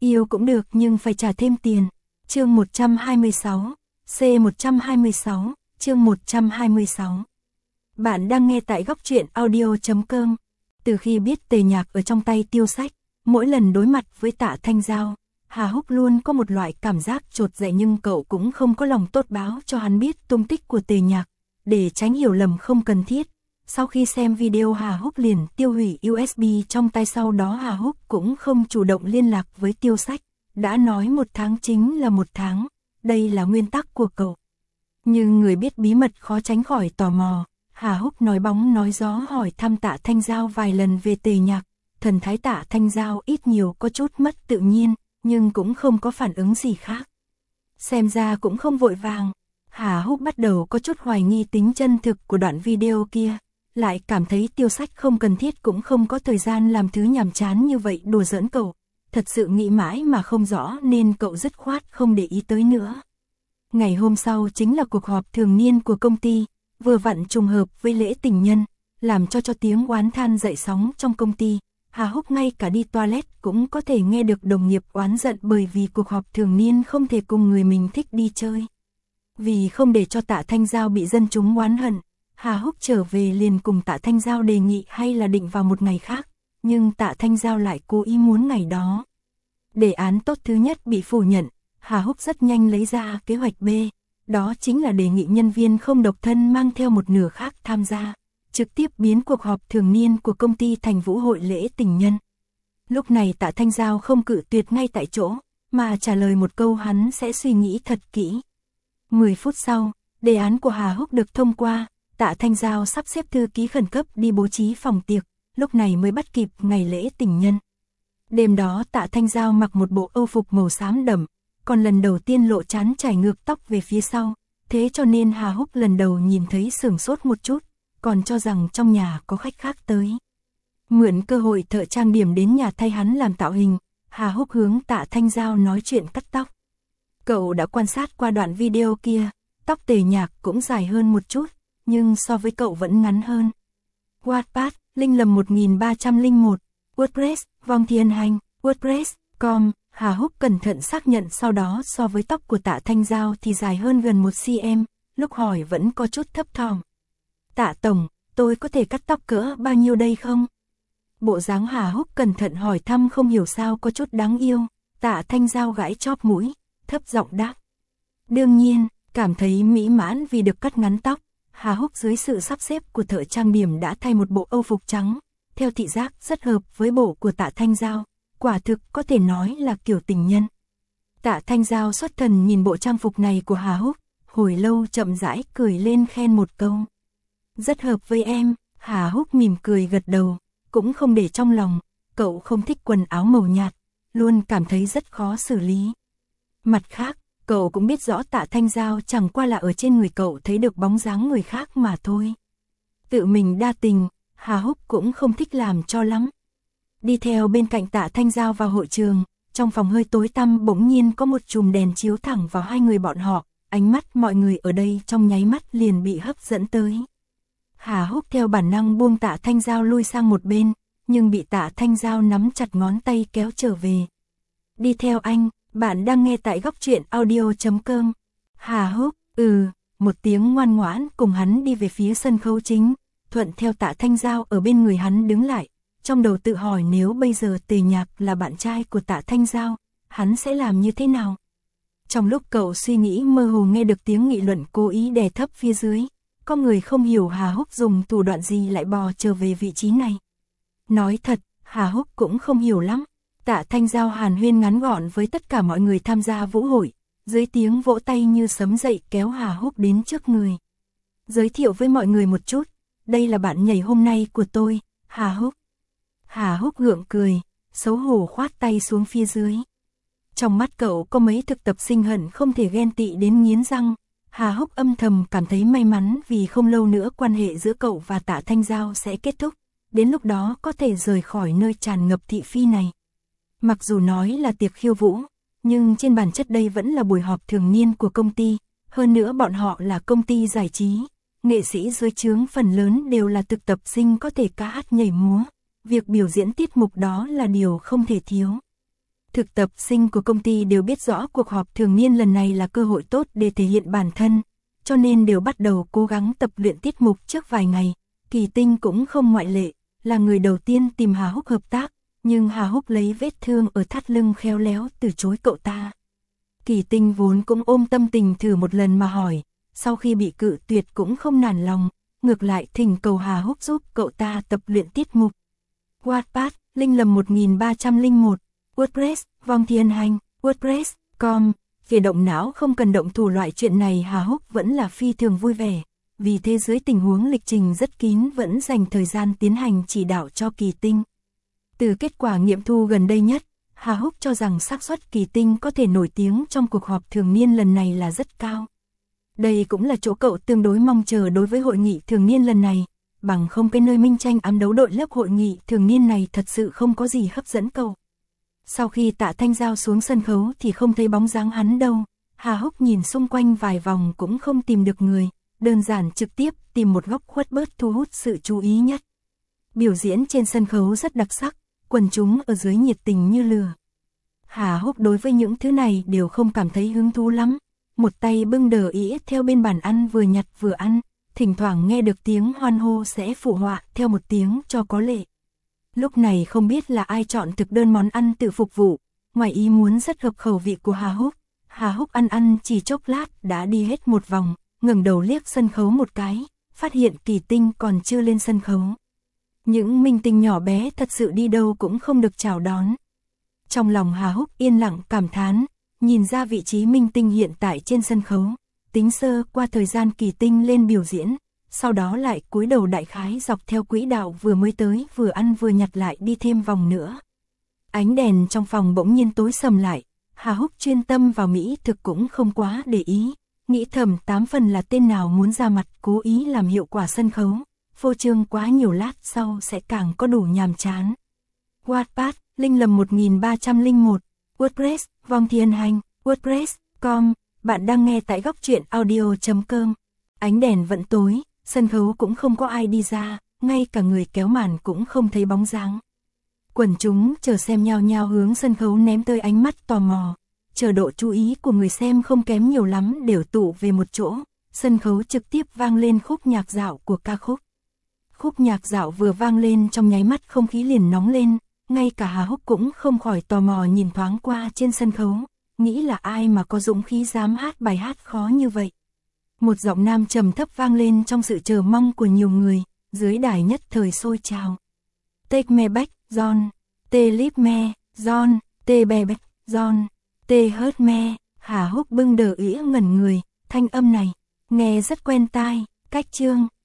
Yêu cũng được nhưng phải trả thêm tiền. Chương 126, C126, chương 126. Bạn đang nghe tại góc truyện audio.com. Từ khi biết Tề Nhạc ở trong tay Tiêu Sách, mỗi lần đối mặt với Tạ Thanh Giao, Hà Húc luôn có một loại cảm giác chột dạ, nhưng cậu cũng không có lòng tốt báo cho hắn biết tung tích của Tề Nhạc, để tránh hiểu lầm không cần thiết. Sau khi xem video, Hà Húc liền tiêu hủy USB trong tay, sau đó Hà Húc cũng không chủ động liên lạc với Tiêu Sách. Đã nói 1 tháng chính là 1 tháng, đây là nguyên tắc của cậu. Nhưng người biết bí mật khó tránh khỏi tò mò. Hà Húc nói bóng nói gió hỏi thăm Tạ Thanh Giao vài lần về Tề Nhạc. Thần thái Tạ Thanh Giao ít nhiều có chút mất tự nhiên, nhưng cũng không có phản ứng gì khác. Xem ra cũng không vội vàng. Hà Húc bắt đầu có chút hoài nghi tính chân thực của đoạn video kia. Lại cảm thấy Tiêu Sách không cần thiết, cũng không có thời gian làm thứ nhàm chán như vậy đùa giỡn cậu. Thật sự nghĩ mãi mà không rõ nên cậu dứt khoát không để ý tới nữa. Ngày hôm sau chính là cuộc họp thường niên của công ty, vừa vặn trùng hợp với lễ tình nhân, làm cho tiếng oán than dậy sóng trong công ty. Hà Húc ngay cả đi toilet cũng có thể nghe được đồng nghiệp oán giận bởi vì cuộc họp thường niên không thể cùng người mình thích đi chơi. Vì không để cho Tạ Thanh Giao bị dân chúng oán hận, Hà Húc trở về liền cùng Tạ Thanh Giao đề nghị hay là định vào một ngày khác, nhưng Tạ Thanh Giao lại cố ý muốn ngày đó. Đề án tốt thứ nhất bị phủ nhận, Hà Húc rất nhanh lấy ra kế hoạch B, đó chính là đề nghị nhân viên không độc thân mang theo một nửa khác tham gia, trực tiếp biến cuộc họp thường niên của công ty thành vũ hội lễ tình nhân. Lúc này Tạ Thanh Giao không cự tuyệt ngay tại chỗ, mà trả lời một câu hắn sẽ suy nghĩ thật kỹ. 10 phút sau, đề án của Hà Húc được thông qua. Tạ Thanh Giao sắp xếp thư ký khẩn cấp đi bố trí phòng tiệc, lúc này mới bắt kịp ngày lễ tình nhân. Đêm đó Tạ Thanh Giao mặc một bộ âu phục màu xám đậm, còn lần đầu tiên lộ trán trải ngược tóc về phía sau, thế cho nên Hà Húc lần đầu nhìn thấy sửng sốt một chút, còn cho rằng trong nhà có khách khác tới. Mượn cơ hội thợ trang điểm đến nhà thay hắn làm tạo hình, Hà Húc hướng Tạ Thanh Giao nói chuyện cắt tóc. Cậu đã quan sát qua đoạn video kia, tóc Tề Nhạc cũng dài hơn một chút, nhưng so với cậu vẫn ngắn hơn. Wattpad, Linh Lầm 1301, WordPress, Vong Thiên Hành, WordPress.com. Hà Húc cẩn thận xác nhận, sau đó so với tóc của Tạ Thanh Giao thì dài hơn gần 1 cm, lúc hỏi vẫn có chút thấp thỏm. Tạ Tổng, tôi có thể cắt tóc cỡ bao nhiêu đây không? Bộ dáng Hà Húc cẩn thận hỏi thăm không hiểu sao có chút đáng yêu. Tạ Thanh Giao gãi chóp mũi, thấp giọng đáp. Đương nhiên, cảm thấy mỹ mãn vì được cắt ngắn tóc. Hà Húc dưới sự sắp xếp của thợ trang điểm đã thay một bộ âu phục trắng, theo thị giác rất hợp với bộ của Tạ Thanh Giao, quả thực có thể nói là kiểu tình nhân. Tạ Thanh Giao xuất thần nhìn bộ trang phục này của Hà Húc, hồi lâu chậm rãi cười lên khen một câu. Rất hợp với em. Hà Húc mỉm cười gật đầu, cũng không để trong lòng, cậu không thích quần áo màu nhạt, luôn cảm thấy rất khó xử lý. Mặt khác, cậu cũng biết rõ Tạ Thanh Giao chẳng qua là ở trên người cậu thấy được bóng dáng người khác mà thôi. Tự mình đa tình, Hà Húc cũng không thích làm cho lắm. Đi theo bên cạnh Tạ Thanh Giao vào hội trường, trong phòng hơi tối tăm bỗng nhiên có một chùm đèn chiếu thẳng vào hai người bọn họ, ánh mắt mọi người ở đây trong nháy mắt liền bị hấp dẫn tới. Hà Húc theo bản năng buông Tạ Thanh Giao lui sang một bên, nhưng bị Tạ Thanh Giao nắm chặt ngón tay kéo trở về. Đi theo anh. Bạn đang nghe tại góc truyện audio.com. Hà Húc, một tiếng ngoan ngoãn cùng hắn đi về phía sân khấu chính, thuận theo Tạ Thanh Giao ở bên người hắn đứng lại, trong đầu tự hỏi nếu bây giờ Tề Nhạc là bạn trai của Tạ Thanh Giao, hắn sẽ làm như thế nào? Trong lúc cậu suy nghĩ mơ hồ nghe được tiếng nghị luận cố ý đè thấp phía dưới, có người không hiểu Hà Húc dùng thủ đoạn gì lại bò trở về vị trí này. Nói thật, Hà Húc cũng không hiểu lắm. Tạ Thanh Giao hàn huyên ngắn gọn với tất cả mọi người tham gia vũ hội, dưới tiếng vỗ tay như sấm dậy kéo Hà Húc đến trước người. Giới thiệu với mọi người một chút, đây là bạn nhảy hôm nay của tôi, Hà Húc. Hà Húc gượng cười, xấu hổ khoát tay xuống phía dưới. Trong mắt cậu có mấy thực tập sinh hận không thể ghen tị đến nghiến răng. Hà Húc âm thầm cảm thấy may mắn vì không lâu nữa quan hệ giữa cậu và Tạ Thanh Giao sẽ kết thúc, đến lúc đó có thể rời khỏi nơi tràn ngập thị phi này. Mặc dù nói là tiệc khiêu vũ, nhưng trên bản chất đây vẫn là buổi họp thường niên của công ty, hơn nữa bọn họ là công ty giải trí, nghệ sĩ dưới trướng phần lớn đều là thực tập sinh có thể ca hát nhảy múa, việc biểu diễn tiết mục đó là điều không thể thiếu. Thực tập sinh của công ty đều biết rõ cuộc họp thường niên lần này là cơ hội tốt để thể hiện bản thân, cho nên đều bắt đầu cố gắng tập luyện tiết mục trước vài ngày. Kỳ Tinh cũng không ngoại lệ, là người đầu tiên tìm Hà Húc hợp tác, nhưng Hà Húc lấy vết thương ở thắt lưng khéo léo từ chối cậu ta. Kỳ Tinh vốn cũng ôm tâm tình thử một lần mà hỏi, sau khi bị cự tuyệt cũng không nản lòng, ngược lại thỉnh cầu Hà Húc giúp cậu ta tập luyện tiết mục. Wattpad, Linh Lầm 1301, WordPress, Vong Thiên Hành, WordPress.com. Về động não không cần động thủ loại chuyện này Hà Húc vẫn là phi thường vui vẻ, vì thế dưới tình huống lịch trình rất kín vẫn dành thời gian tiến hành chỉ đạo cho Kỳ Tinh. Từ kết quả nghiệm thu gần đây nhất, Hà Húc cho rằng xác suất Kỳ Tinh có thể nổi tiếng trong cuộc họp thường niên lần này là rất cao. Đây cũng là chỗ cậu tương đối mong chờ đối với hội nghị thường niên lần này, bằng không cái nơi minh tranh ám đấu đội lớp hội nghị thường niên này thật sự không có gì hấp dẫn cậu. Sau khi Tạ Thanh Giao xuống sân khấu thì không thấy bóng dáng hắn đâu, Hà Húc nhìn xung quanh vài vòng cũng không tìm được người, đơn giản trực tiếp tìm một góc khuất bớt thu hút sự chú ý nhất. Biểu diễn trên sân khấu rất đặc sắc, quần chúng ở dưới nhiệt tình như lửa. Hà Húc đối với những thứ này đều không cảm thấy hứng thú lắm, một tay bưng đờ ĩa theo bên bàn ăn vừa nhặt vừa ăn, thỉnh thoảng nghe được tiếng hoan hô sẽ phụ họa theo một tiếng cho có lệ. Lúc này không biết là ai chọn thực đơn món ăn tự phục vụ, ngoài ý muốn rất hợp khẩu vị của Hà Húc. Hà Húc ăn chỉ chốc lát đã đi hết một vòng, ngẩng đầu liếc sân khấu một cái, phát hiện Kỳ Tinh còn chưa lên sân khấu. Những minh tinh nhỏ bé thật sự đi đâu cũng không được chào đón. Trong lòng Hà Húc yên lặng cảm thán, nhìn ra vị trí minh tinh hiện tại trên sân khấu, tính sơ qua thời gian Kỳ Tinh lên biểu diễn, sau đó lại cúi đầu đại khái dọc theo quỹ đạo vừa mới tới vừa ăn vừa nhặt lại đi thêm vòng nữa. Ánh đèn trong phòng bỗng nhiên tối sầm lại, Hà Húc chuyên tâm vào mỹ thực cũng không quá để ý, nghĩ thầm 8 phần là tên nào muốn ra mặt cố ý làm hiệu quả sân khấu, phô trương quá nhiều lát sau sẽ càng có đủ nhàm chán. Wattpad, Linh Lầm 1301, WordPress, Vong Thiên Hành, WordPress.com. Bạn đang nghe tại góc truyện audio.com. Ánh đèn vẫn tối, sân khấu cũng không có ai đi ra, ngay cả người kéo màn cũng không thấy bóng dáng. Quần chúng chờ xem nhao nhao hướng sân khấu ném tới ánh mắt tò mò, chờ độ chú ý của người xem không kém nhiều lắm đều tụ về một chỗ, sân khấu trực tiếp vang lên khúc nhạc dạo của ca khúc. Khúc nhạc dạo vừa vang lên trong nháy mắt không khí liền nóng lên, ngay cả Hà Húc cũng không khỏi tò mò nhìn thoáng qua trên sân khấu, nghĩ là ai mà có dũng khí dám hát bài hát khó như vậy. Một giọng nam trầm thấp vang lên trong sự chờ mong của nhiều người, dưới đài nhất thời sôi trào. Take me back, John. Te leave me, John. Te be back, John. Te hurt me. Hà Húc bưng đờ ĩa ngẩn người, thanh âm này, nghe rất quen tai, cách chương.